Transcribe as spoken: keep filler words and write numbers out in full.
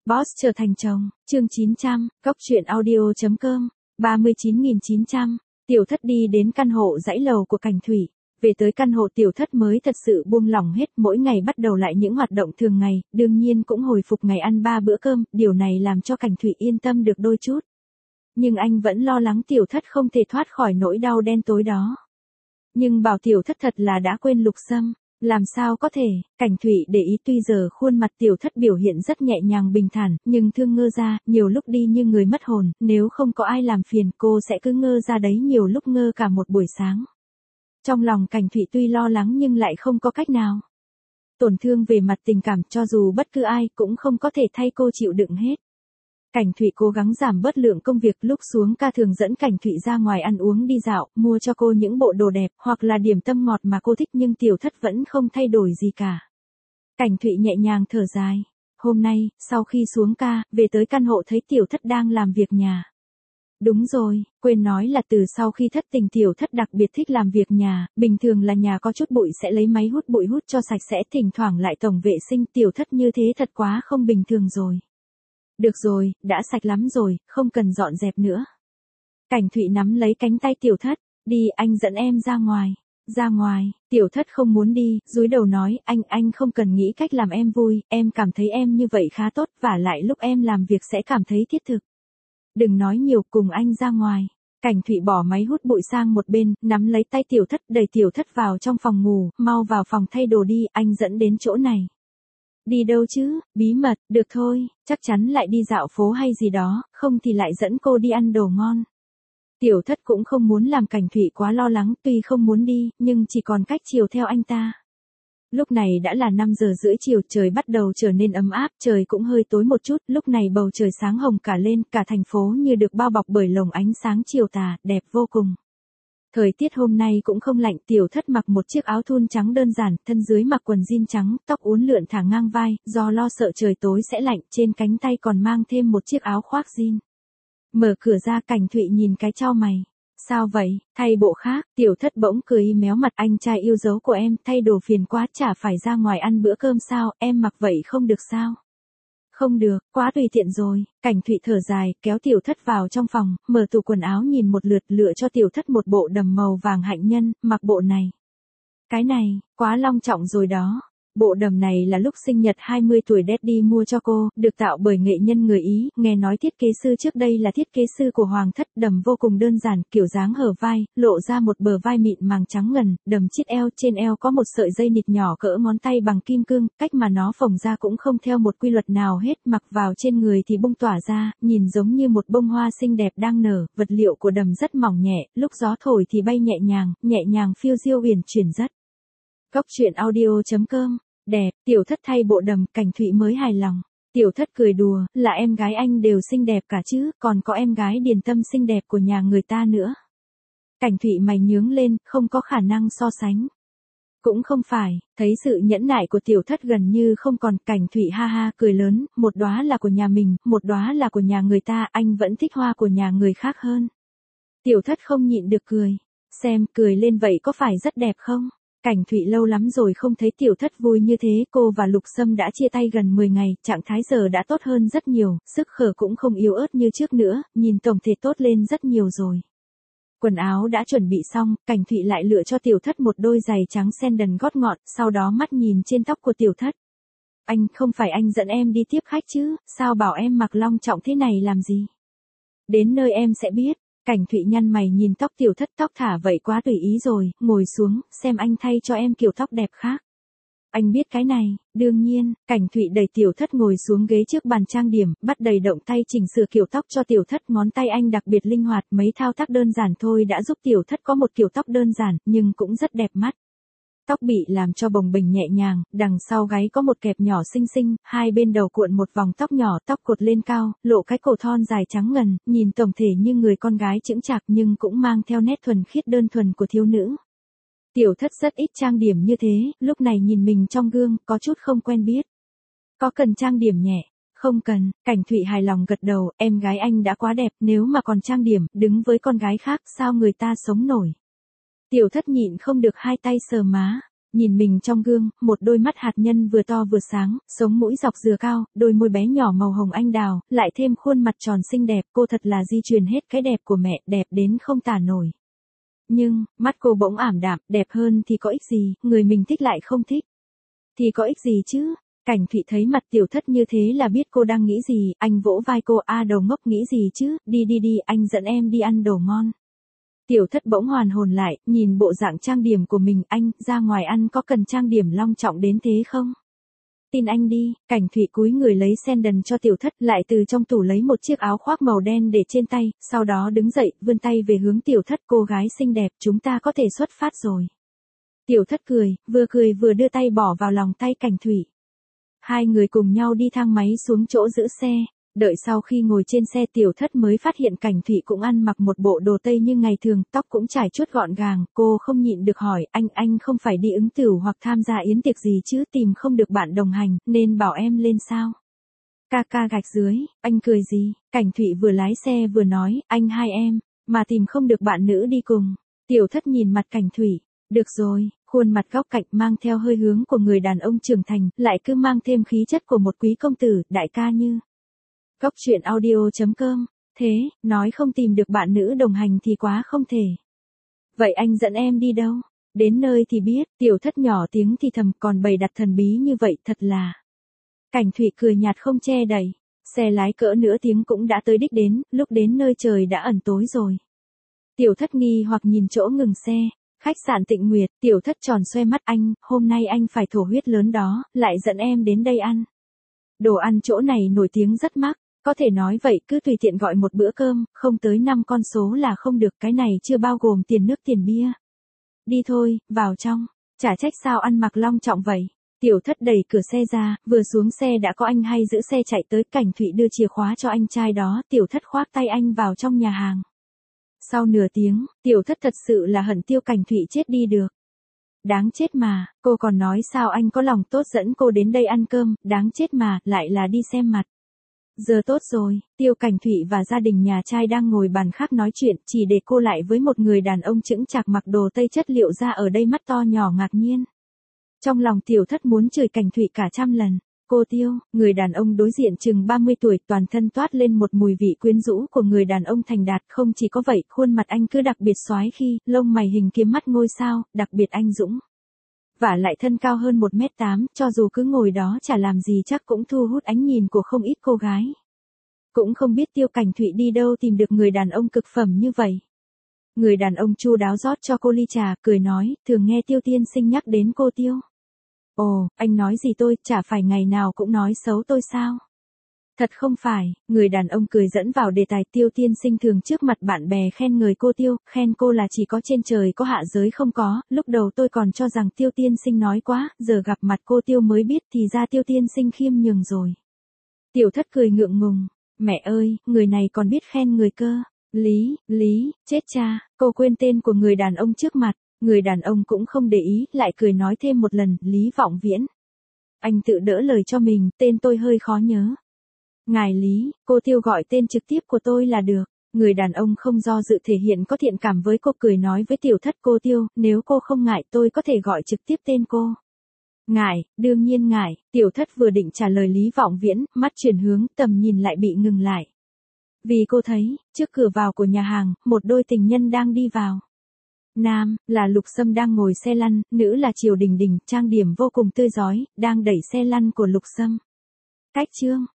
Boss trở thành chồng, chương chín trăm, cốc truyện audio.com, ba mươi chín nghìn chín trăm, Tiểu Thất đi đến căn hộ dãy lầu của Cảnh Thủy. Về tới căn hộ Tiểu Thất mới thật sự buông lỏng hết, mỗi ngày bắt đầu lại những hoạt động thường ngày, đương nhiên cũng hồi phục ngày ăn ba bữa cơm, điều này làm cho Cảnh Thủy yên tâm được đôi chút. Nhưng anh vẫn lo lắng Tiểu Thất không thể thoát khỏi nỗi đau đen tối đó. Nhưng bảo Tiểu Thất thật là đã quên Lục Sâm. Làm sao có thể, Cảnh Thủy để ý tuy giờ khuôn mặt Tiểu Thất biểu hiện rất nhẹ nhàng bình thản, nhưng thương ngơ ra, nhiều lúc đi như người mất hồn, nếu không có ai làm phiền cô sẽ cứ ngơ ra đấy, nhiều lúc ngơ cả một buổi sáng. Trong lòng Cảnh Thủy tuy lo lắng nhưng lại không có cách nào. Tổn thương về mặt tình cảm cho dù bất cứ ai cũng không có thể thay cô chịu đựng hết. Cảnh Thủy cố gắng giảm bớt lượng công việc, lúc xuống ca thường dẫn Cảnh Thủy ra ngoài ăn uống đi dạo, mua cho cô những bộ đồ đẹp, hoặc là điểm tâm ngọt mà cô thích, nhưng Tiểu Thất vẫn không thay đổi gì cả. Cảnh Thủy nhẹ nhàng thở dài. Hôm nay, sau khi xuống ca, về tới căn hộ thấy Tiểu Thất đang làm việc nhà. Đúng rồi, quên nói là từ sau khi thất tình Tiểu Thất đặc biệt thích làm việc nhà, bình thường là nhà có chút bụi sẽ lấy máy hút bụi hút cho sạch sẽ, thỉnh thoảng lại tổng vệ sinh, Tiểu Thất như thế thật quá không bình thường rồi. Được rồi, đã sạch lắm rồi, không cần dọn dẹp nữa. Cảnh Thủy nắm lấy cánh tay Tiểu Thất, đi, anh dẫn em ra ngoài. Ra ngoài, Tiểu Thất không muốn đi, dúi đầu nói, anh, anh không cần nghĩ cách làm em vui, em cảm thấy em như vậy khá tốt, vả lại lúc em làm việc sẽ cảm thấy thiết thực. Đừng nói nhiều, cùng anh ra ngoài. Cảnh Thủy bỏ máy hút bụi sang một bên, nắm lấy tay Tiểu Thất, đẩy Tiểu Thất vào trong phòng ngủ, mau vào phòng thay đồ đi, anh dẫn đến chỗ này. Đi đâu chứ, bí mật, được thôi, chắc chắn lại đi dạo phố hay gì đó, không thì lại dẫn cô đi ăn đồ ngon. Tiểu Thất cũng không muốn làm Cảnh Thủy quá lo lắng, tuy không muốn đi, nhưng chỉ còn cách chiều theo anh ta. Lúc này đã là năm giờ rưỡi chiều, trời bắt đầu trở nên ấm áp, trời cũng hơi tối một chút, lúc này bầu trời sáng hồng cả lên, cả thành phố như được bao bọc bởi lồng ánh sáng chiều tà, đẹp vô cùng. Thời tiết hôm nay cũng không lạnh, Tiểu Thất mặc một chiếc áo thun trắng đơn giản, thân dưới mặc quần jean trắng, tóc uốn lượn thả ngang vai, do lo sợ trời tối sẽ lạnh, trên cánh tay còn mang thêm một chiếc áo khoác jean. Mở cửa ra, Cảnh Thủy nhìn cái chau mày. Sao vậy, thay bộ khác, Tiểu Thất bỗng cười méo mặt, anh trai yêu dấu của em, thay đồ phiền quá, chả phải ra ngoài ăn bữa cơm sao, em mặc vậy không được sao? Không được, quá tùy tiện rồi. Cảnh Thủy thở dài, kéo Tiểu Thất vào trong phòng, mở tủ quần áo nhìn một lượt, lựa cho Tiểu Thất một bộ đầm màu vàng hạnh nhân, mặc bộ này. Cái này, quá long trọng rồi đó. Bộ đầm này là lúc sinh nhật hai mươi tuổi Daddy mua cho cô, được tạo bởi nghệ nhân người Ý, nghe nói thiết kế sư trước đây là thiết kế sư của Hoàng thất, đầm vô cùng đơn giản, kiểu dáng hở vai, lộ ra một bờ vai mịn màng trắng ngần, đầm chiết eo, trên eo có một sợi dây nịt nhỏ cỡ ngón tay bằng kim cương, cách mà nó phồng ra cũng không theo một quy luật nào hết, mặc vào trên người thì bung tỏa ra, nhìn giống như một bông hoa xinh đẹp đang nở, vật liệu của đầm rất mỏng nhẹ, lúc gió thổi thì bay nhẹ nhàng, nhẹ nhàng phiêu diêu uyển chuyển rất. Cốc truyện audio.com. Đẹp, Tiểu Thất thay bộ đầm, Cảnh Thủy mới hài lòng. Tiểu Thất cười đùa, là em gái anh đều xinh đẹp cả chứ, còn có em gái Điền Tâm xinh đẹp của nhà người ta nữa. Cảnh Thủy mày nhướng lên, không có khả năng so sánh. Cũng không phải, thấy sự nhẫn nại của Tiểu Thất gần như không còn, Cảnh Thủy ha ha cười lớn, một đóa là của nhà mình, một đóa là của nhà người ta, anh vẫn thích hoa của nhà người khác hơn. Tiểu Thất không nhịn được cười, xem, cười lên vậy có phải rất đẹp không? Cảnh Thủy lâu lắm rồi không thấy Tiểu Thất vui như thế, cô và Lục Sâm đã chia tay gần mười ngày, trạng thái giờ đã tốt hơn rất nhiều, sức khỏe cũng không yếu ớt như trước nữa, nhìn tổng thể tốt lên rất nhiều rồi. Quần áo đã chuẩn bị xong, Cảnh Thủy lại lựa cho Tiểu Thất một đôi giày trắng sandal gót ngọt, sau đó mắt nhìn trên tóc của Tiểu Thất. Anh, không phải anh dẫn em đi tiếp khách chứ, sao bảo em mặc long trọng thế này làm gì? Đến nơi em sẽ biết. Cảnh Thủy nhăn mày nhìn tóc Tiểu Thất, tóc thả vậy quá tùy ý rồi, ngồi xuống, xem anh thay cho em kiểu tóc đẹp khác. Anh biết cái này, đương nhiên, Cảnh Thủy đẩy Tiểu Thất ngồi xuống ghế trước bàn trang điểm, bắt đầy động tay chỉnh sửa kiểu tóc cho Tiểu Thất, ngón tay anh đặc biệt linh hoạt, mấy thao tác đơn giản thôi đã giúp Tiểu Thất có một kiểu tóc đơn giản, nhưng cũng rất đẹp mắt. Tóc bị làm cho bồng bềnh nhẹ nhàng, đằng sau gáy có một kẹp nhỏ xinh xinh, hai bên đầu cuộn một vòng tóc nhỏ, tóc cột lên cao, lộ cái cổ thon dài trắng ngần, nhìn tổng thể như người con gái chững chạc nhưng cũng mang theo nét thuần khiết đơn thuần của thiếu nữ. Tiểu Thất rất ít trang điểm như thế, lúc này nhìn mình trong gương, có chút không quen biết. Có cần trang điểm nhẹ? Không cần, Cảnh Thủy hài lòng gật đầu, em gái anh đã quá đẹp, nếu mà còn trang điểm, đứng với con gái khác, sao người ta sống nổi. Tiểu Thất nhịn không được hai tay sờ má. Nhìn mình trong gương, một đôi mắt hạt nhân vừa to vừa sáng, sống mũi dọc dừa cao, đôi môi bé nhỏ màu hồng anh đào, lại thêm khuôn mặt tròn xinh đẹp, cô thật là di truyền hết cái đẹp của mẹ, đẹp đến không tả nổi. Nhưng, mắt cô bỗng ảm đạm, đẹp hơn thì có ích gì, người mình thích lại không thích. Thì có ích gì chứ? Cảnh Thụy thấy mặt Tiểu Thất như thế là biết cô đang nghĩ gì, anh vỗ vai cô, a đầu ngốc nghĩ gì chứ, đi đi đi, anh dẫn em đi ăn đồ ngon. Tiểu Thất bỗng hoàn hồn lại, nhìn bộ dạng trang điểm của mình, anh, ra ngoài ăn có cần trang điểm long trọng đến thế không? Tin anh đi, Cảnh Thụy cúi người lấy sandal cho Tiểu Thất, lại từ trong tủ lấy một chiếc áo khoác màu đen để trên tay, sau đó đứng dậy, vươn tay về hướng Tiểu Thất, cô gái xinh đẹp, chúng ta có thể xuất phát rồi. Tiểu Thất cười, vừa cười vừa đưa tay bỏ vào lòng tay Cảnh Thụy. Hai người cùng nhau đi thang máy xuống chỗ giữ xe. Đợi sau khi ngồi trên xe Tiểu Thất mới phát hiện Cảnh Thụy cũng ăn mặc một bộ đồ tây như ngày thường, tóc cũng trải chuốt gọn gàng, cô không nhịn được hỏi, anh, anh không phải đi ứng tửu hoặc tham gia yến tiệc gì chứ, tìm không được bạn đồng hành, nên bảo em lên sao? Ca ca gạch dưới, anh cười gì? Cảnh Thụy vừa lái xe vừa nói, anh hai em, mà tìm không được bạn nữ đi cùng. Tiểu Thất nhìn mặt Cảnh Thụy, được rồi, khuôn mặt góc cạnh mang theo hơi hướng của người đàn ông trưởng thành, lại cứ mang thêm khí chất của một quý công tử, đại ca như. Góc truyện audio chấm com, thế, nói không tìm được bạn nữ đồng hành thì quá không thể. Vậy anh dẫn em đi đâu? Đến nơi thì biết, Tiểu Thất nhỏ tiếng thì thầm, còn bày đặt thần bí như vậy thật là. Cảnh Thụy cười nhạt không che đậy, xe lái cỡ nửa tiếng cũng đã tới đích đến, lúc đến nơi trời đã ẩn tối rồi. Tiểu Thất nghi hoặc nhìn chỗ ngừng xe, khách sạn Tịnh Nguyệt, Tiểu Thất tròn xoe mắt, anh, hôm nay anh phải thổ huyết lớn đó, lại dẫn em đến đây ăn. Đồ ăn chỗ này nổi tiếng rất mắc. Có thể nói vậy, cứ tùy tiện gọi một bữa cơm, không tới năm con số là không được, cái này chưa bao gồm tiền nước tiền bia. Đi thôi, vào trong, chả trách sao ăn mặc long trọng vậy. Tiểu Thất đẩy cửa xe ra, vừa xuống xe đã có anh hay giữ xe chạy tới, Cảnh Thụy đưa chìa khóa cho anh trai đó, Tiểu Thất khoác tay anh vào trong nhà hàng. Sau nửa tiếng, Tiểu Thất thật sự là hận Tiêu Cảnh Thụy chết đi được. Đáng chết mà, cô còn nói sao anh có lòng tốt dẫn cô đến đây ăn cơm, đáng chết mà, lại là đi xem mặt. Giờ tốt rồi, Tiêu Cảnh Thụy và gia đình nhà trai đang ngồi bàn khác nói chuyện, chỉ để cô lại với một người đàn ông chững chạc mặc đồ tây chất liệu ra ở đây mắt to nhỏ ngạc nhiên. Trong lòng Tiểu Thất muốn chửi Cảnh Thụy cả trăm lần. Cô Tiêu, người đàn ông đối diện chừng ba mươi tuổi, toàn thân toát lên một mùi vị quyến rũ của người đàn ông thành đạt, không chỉ có vậy, khuôn mặt anh cứ đặc biệt soái khi, lông mày hình kiếm mắt ngôi sao, đặc biệt anh dũng. Vả lại thân cao hơn một mét tám, cho dù cứ ngồi đó chả làm gì chắc cũng thu hút ánh nhìn của không ít cô gái. Cũng không biết Tiêu Cảnh Thụy đi đâu tìm được người đàn ông cực phẩm như vậy. Người đàn ông chu đáo rót cho cô ly trà, cười nói, thường nghe Tiêu tiên sinh nhắc đến cô Tiêu. Ồ, anh nói gì tôi, chả phải ngày nào cũng nói xấu tôi sao? Thật không phải, người đàn ông cười dẫn vào đề tài, Tiêu tiên sinh thường trước mặt bạn bè khen người cô Tiêu, khen cô là chỉ có trên trời có hạ giới không có, lúc đầu tôi còn cho rằng Tiêu tiên sinh nói quá, giờ gặp mặt cô Tiêu mới biết thì ra Tiêu tiên sinh khiêm nhường rồi. Tiểu Thất cười ngượng ngùng, mẹ ơi, người này còn biết khen người cơ. Lý, Lý, chết cha, cô quên tên của người đàn ông trước mặt, người đàn ông cũng không để ý, lại cười nói thêm một lần, Lý Vọng Viễn. Anh tự đỡ lời cho mình, tên tôi hơi khó nhớ. Ngài Lý, cô Tiêu gọi tên trực tiếp của tôi là được. Người đàn ông không do dự thể hiện có thiện cảm với cô, cười nói với Tiểu Thất, cô Tiêu, nếu cô không ngại tôi có thể gọi trực tiếp tên cô. Ngại, đương nhiên ngại, Tiểu Thất vừa định trả lời Lý Vọng Viễn, mắt chuyển hướng, tầm nhìn lại bị ngừng lại. Vì cô thấy, trước cửa vào của nhà hàng, một đôi tình nhân đang đi vào. Nam, là Lục Sâm đang ngồi xe lăn, nữ là Triều Đình Đình, trang điểm vô cùng tươi rói, đang đẩy xe lăn của Lục Sâm. Cách chương.